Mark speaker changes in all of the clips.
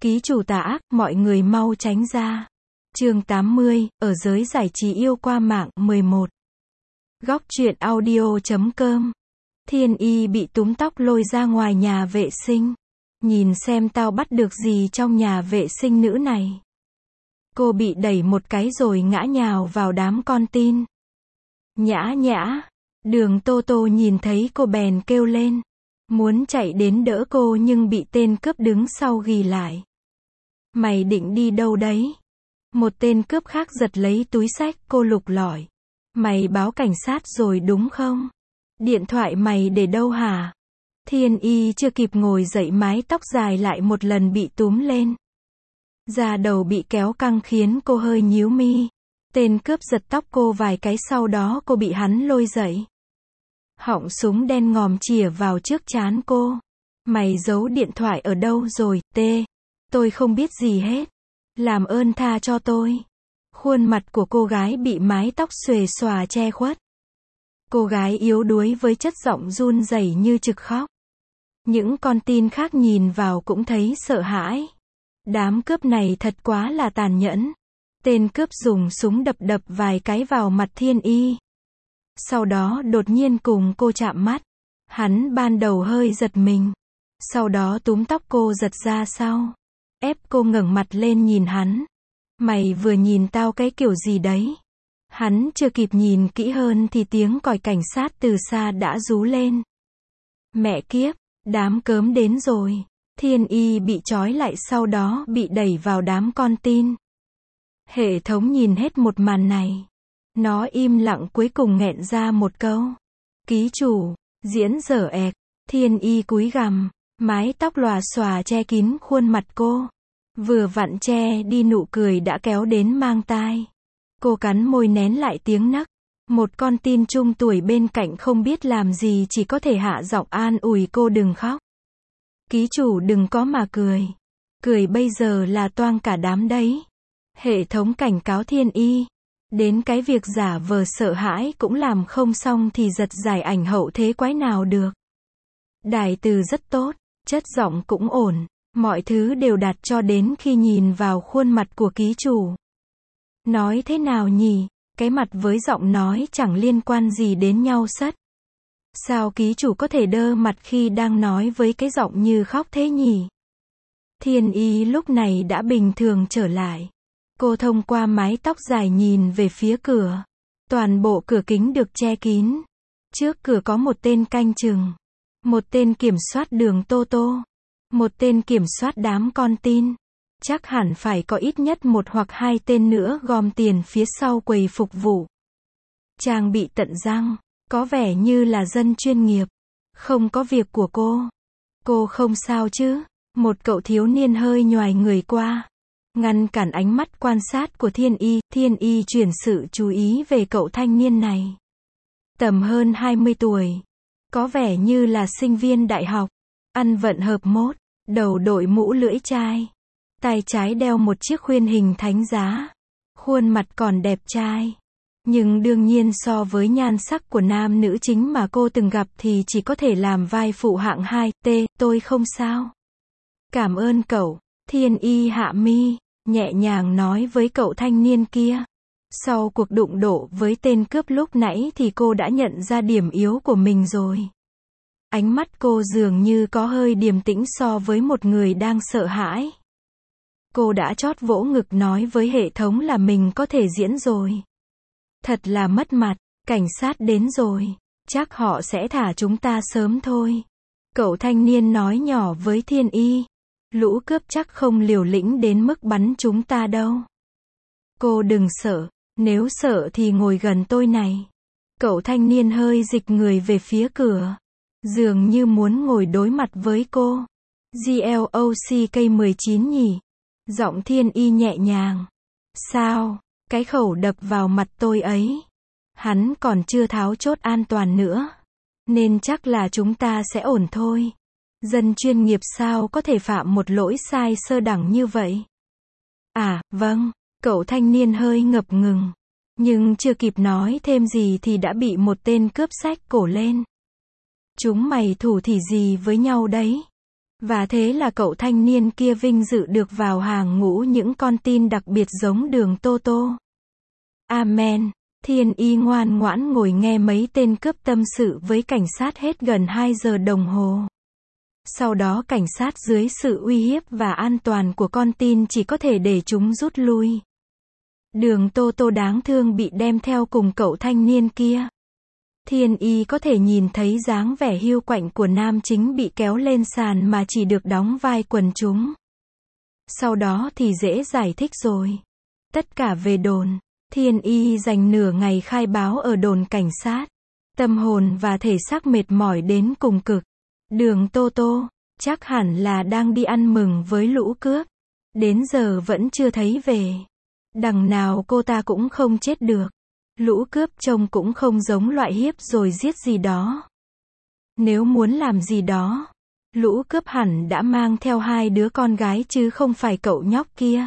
Speaker 1: Ký chủ tà ác, mọi người mau tránh ra. Chương 80, ở giới giải trí yêu qua mạng, 11. Góc truyện audio.com. Thiên Y bị túm tóc lôi ra ngoài nhà vệ sinh. Nhìn xem tao bắt được gì trong nhà vệ sinh nữ này. Cô bị đẩy một cái rồi ngã nhào vào đám con tin. Nhã nhã. Đường Tô Tô nhìn thấy cô bèn kêu lên. Muốn chạy đến đỡ cô nhưng bị tên cướp đứng sau ghì lại. Mày định đi đâu đấy? Một tên cướp khác giật lấy túi xách cô lục lọi. Mày báo cảnh sát rồi đúng không? Điện thoại mày để đâu hả? Thiên Y chưa kịp ngồi dậy mái tóc dài lại một lần bị túm lên. Da đầu bị kéo căng khiến cô hơi nhíu mi. Tên cướp giật tóc cô vài cái sau đó cô bị hắn lôi dậy. Họng súng đen ngòm chĩa vào trước trán cô. Mày giấu điện thoại ở đâu rồi, tê? Tôi không biết gì hết. Làm ơn tha cho tôi. Khuôn mặt của cô gái bị mái tóc xuề xòa che khuất. Cô gái yếu đuối với chất giọng run rẩy như trực khóc. Những con tin khác nhìn vào cũng thấy sợ hãi. Đám cướp này thật quá là tàn nhẫn. Tên cướp dùng súng đập đập vài cái vào mặt Thiên Y. Sau đó đột nhiên cùng cô chạm mắt. Hắn ban đầu hơi giật mình. Sau đó túm tóc cô giật ra sau. Ép cô ngẩng mặt lên nhìn hắn. Mày vừa nhìn tao cái kiểu gì đấy? Hắn chưa kịp nhìn kỹ hơn thì tiếng còi cảnh sát từ xa đã rú lên. Mẹ kiếp, đám cớm đến rồi. Thiên Y bị trói lại sau đó bị đẩy vào đám con tin. Hệ thống nhìn hết một màn này. Nó im lặng cuối cùng nghẹn ra một câu. Ký chủ, diễn dở ẹc. Thiên Y cúi gằm, mái tóc lòa xòa che kín khuôn mặt cô. Vừa vặn che đi nụ cười đã kéo đến mang tai. Cô cắn môi nén lại tiếng nấc. Một con tin trung tuổi bên cạnh không biết làm gì chỉ có thể hạ giọng an ủi cô đừng khóc. Ký chủ đừng có mà cười. Cười bây giờ là toang cả đám đấy. Hệ thống cảnh cáo Thiên Y. Đến cái việc giả vờ sợ hãi cũng làm không xong thì giật giải ảnh hậu thế quái nào được. Đài từ rất tốt, chất giọng cũng ổn. Mọi thứ đều đạt cho đến khi nhìn vào khuôn mặt của ký chủ. Nói thế nào nhỉ? Cái mặt với giọng nói chẳng liên quan gì đến nhau sất. Sao ký chủ có thể đơ mặt khi đang nói với cái giọng như khóc thế nhỉ? Thiên Y lúc này đã bình thường trở lại. Cô thông qua mái tóc dài nhìn về phía cửa. Toàn bộ cửa kính được che kín. Trước cửa có một tên canh chừng. Một tên kiểm soát đường Tô Tô. Một tên kiểm soát đám con tin. Chắc hẳn phải có ít nhất một hoặc hai tên nữa gom tiền phía sau quầy phục vụ. Trang bị tận răng. Có vẻ như là dân chuyên nghiệp. Không có việc của cô. Cô không sao chứ? Một cậu thiếu niên hơi nhoài người qua. Ngăn cản ánh mắt quan sát của Thiên Y. Thiên Y chuyển sự chú ý về cậu thanh niên này. Tầm hơn 20 tuổi. Có vẻ như là sinh viên đại học. Ăn vận hợp mốt. Đầu đội mũ lưỡi chai. Tay trái đeo một chiếc khuyên hình thánh giá. Khuôn mặt còn đẹp trai. Nhưng đương nhiên so với nhan sắc của nam nữ chính mà cô từng gặp thì chỉ có thể làm vai phụ hạng 2. Tôi không sao. Cảm ơn cậu. Thiên Y hạ mi, nhẹ nhàng nói với cậu thanh niên kia. Sau cuộc đụng độ với tên cướp lúc nãy thì cô đã nhận ra điểm yếu của mình rồi. Ánh mắt cô dường như có hơi điềm tĩnh so với một người đang sợ hãi. Cô đã chót vỗ ngực nói với hệ thống là mình có thể diễn rồi. Thật là mất mặt, cảnh sát đến rồi. Chắc họ sẽ thả chúng ta sớm thôi. Cậu thanh niên nói nhỏ với Thiên Y. Lũ cướp chắc không liều lĩnh đến mức bắn chúng ta đâu. Cô đừng sợ, nếu sợ thì ngồi gần tôi này. Cậu thanh niên hơi dịch người về phía cửa. Dường như muốn ngồi đối mặt với cô. GLOCK19 nhỉ? Giọng Thiên Y nhẹ nhàng. Sao? Cái khẩu đập vào mặt tôi ấy. Hắn còn chưa tháo chốt an toàn nữa. Nên chắc là chúng ta sẽ ổn thôi. Dân chuyên nghiệp sao có thể phạm một lỗi sai sơ đẳng như vậy? À, vâng. Cậu thanh niên hơi ngập ngừng. Nhưng chưa kịp nói thêm gì thì đã bị một tên cướp xách cổ lên. Chúng mày thủ thỉ gì với nhau đấy? Và thế là cậu thanh niên kia vinh dự được vào hàng ngũ những con tin đặc biệt giống Đường Tô Tô. Amen. Thiên Y ngoan ngoãn ngồi nghe mấy tên cướp tâm sự với cảnh sát hết gần 2 giờ đồng hồ. Sau đó cảnh sát dưới sự uy hiếp và an toàn của con tin chỉ có thể để chúng rút lui. Đường Tô Tô đáng thương bị đem theo cùng cậu thanh niên kia. Thiên Y có thể nhìn thấy dáng vẻ hiu quạnh của nam chính bị kéo lên sàn mà chỉ được đóng vai quần chúng. Sau đó thì dễ giải thích rồi. Tất cả về đồn. Thiên Y dành nửa ngày khai báo ở đồn cảnh sát. Tâm hồn và thể xác mệt mỏi đến cùng cực. Đường Tô Tô, chắc hẳn là đang đi ăn mừng với lũ cướp. Đến giờ vẫn chưa thấy về. Đằng nào cô ta cũng không chết được. Lũ cướp trông cũng không giống loại hiếp rồi giết gì đó. Nếu muốn làm gì đó, lũ cướp hẳn đã mang theo 2 đứa con gái chứ không phải cậu nhóc kia.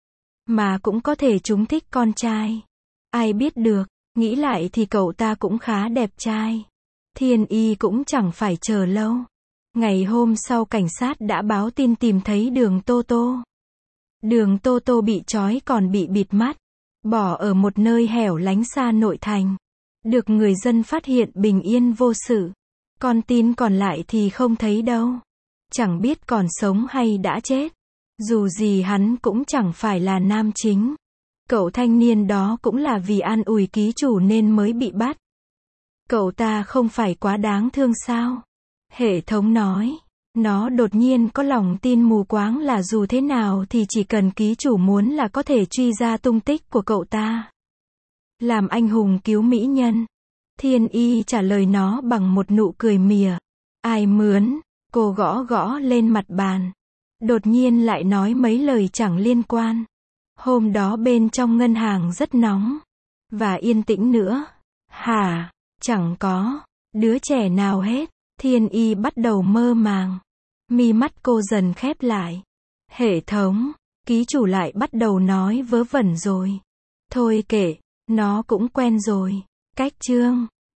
Speaker 1: Mà cũng có thể chúng thích con trai. Ai biết được, nghĩ lại thì cậu ta cũng khá đẹp trai. Thiên Y cũng chẳng phải chờ lâu. Ngày hôm sau cảnh sát đã báo tin tìm thấy Đường Tô Tô. Đường Tô Tô bị trói còn bị bịt mắt, bỏ ở một nơi hẻo lánh xa nội thành. Được người dân phát hiện bình yên vô sự. Con tin còn lại thì không thấy đâu. Chẳng biết còn sống hay đã chết. Dù gì hắn cũng chẳng phải là nam chính. Cậu thanh niên đó cũng là vì an ủi ký chủ nên mới bị bắt. Cậu ta không phải quá đáng thương sao? Hệ thống nói. Nó đột nhiên có lòng tin mù quáng là dù thế nào thì chỉ cần ký chủ muốn là có thể truy ra tung tích của cậu ta. Làm anh hùng cứu mỹ nhân. Thiên Y trả lời nó bằng một nụ cười mỉa. Ai mướn? Cô gõ gõ lên mặt bàn. Đột nhiên lại nói mấy lời chẳng liên quan. Hôm đó bên trong ngân hàng rất nóng. Và yên tĩnh nữa. Hả? Chẳng có đứa trẻ nào hết. Thiên Y bắt đầu mơ màng. Mi mắt cô dần khép lại. Hệ thống, ký chủ lại bắt đầu nói vớ vẩn rồi. Thôi kệ, nó cũng quen rồi. Cách chương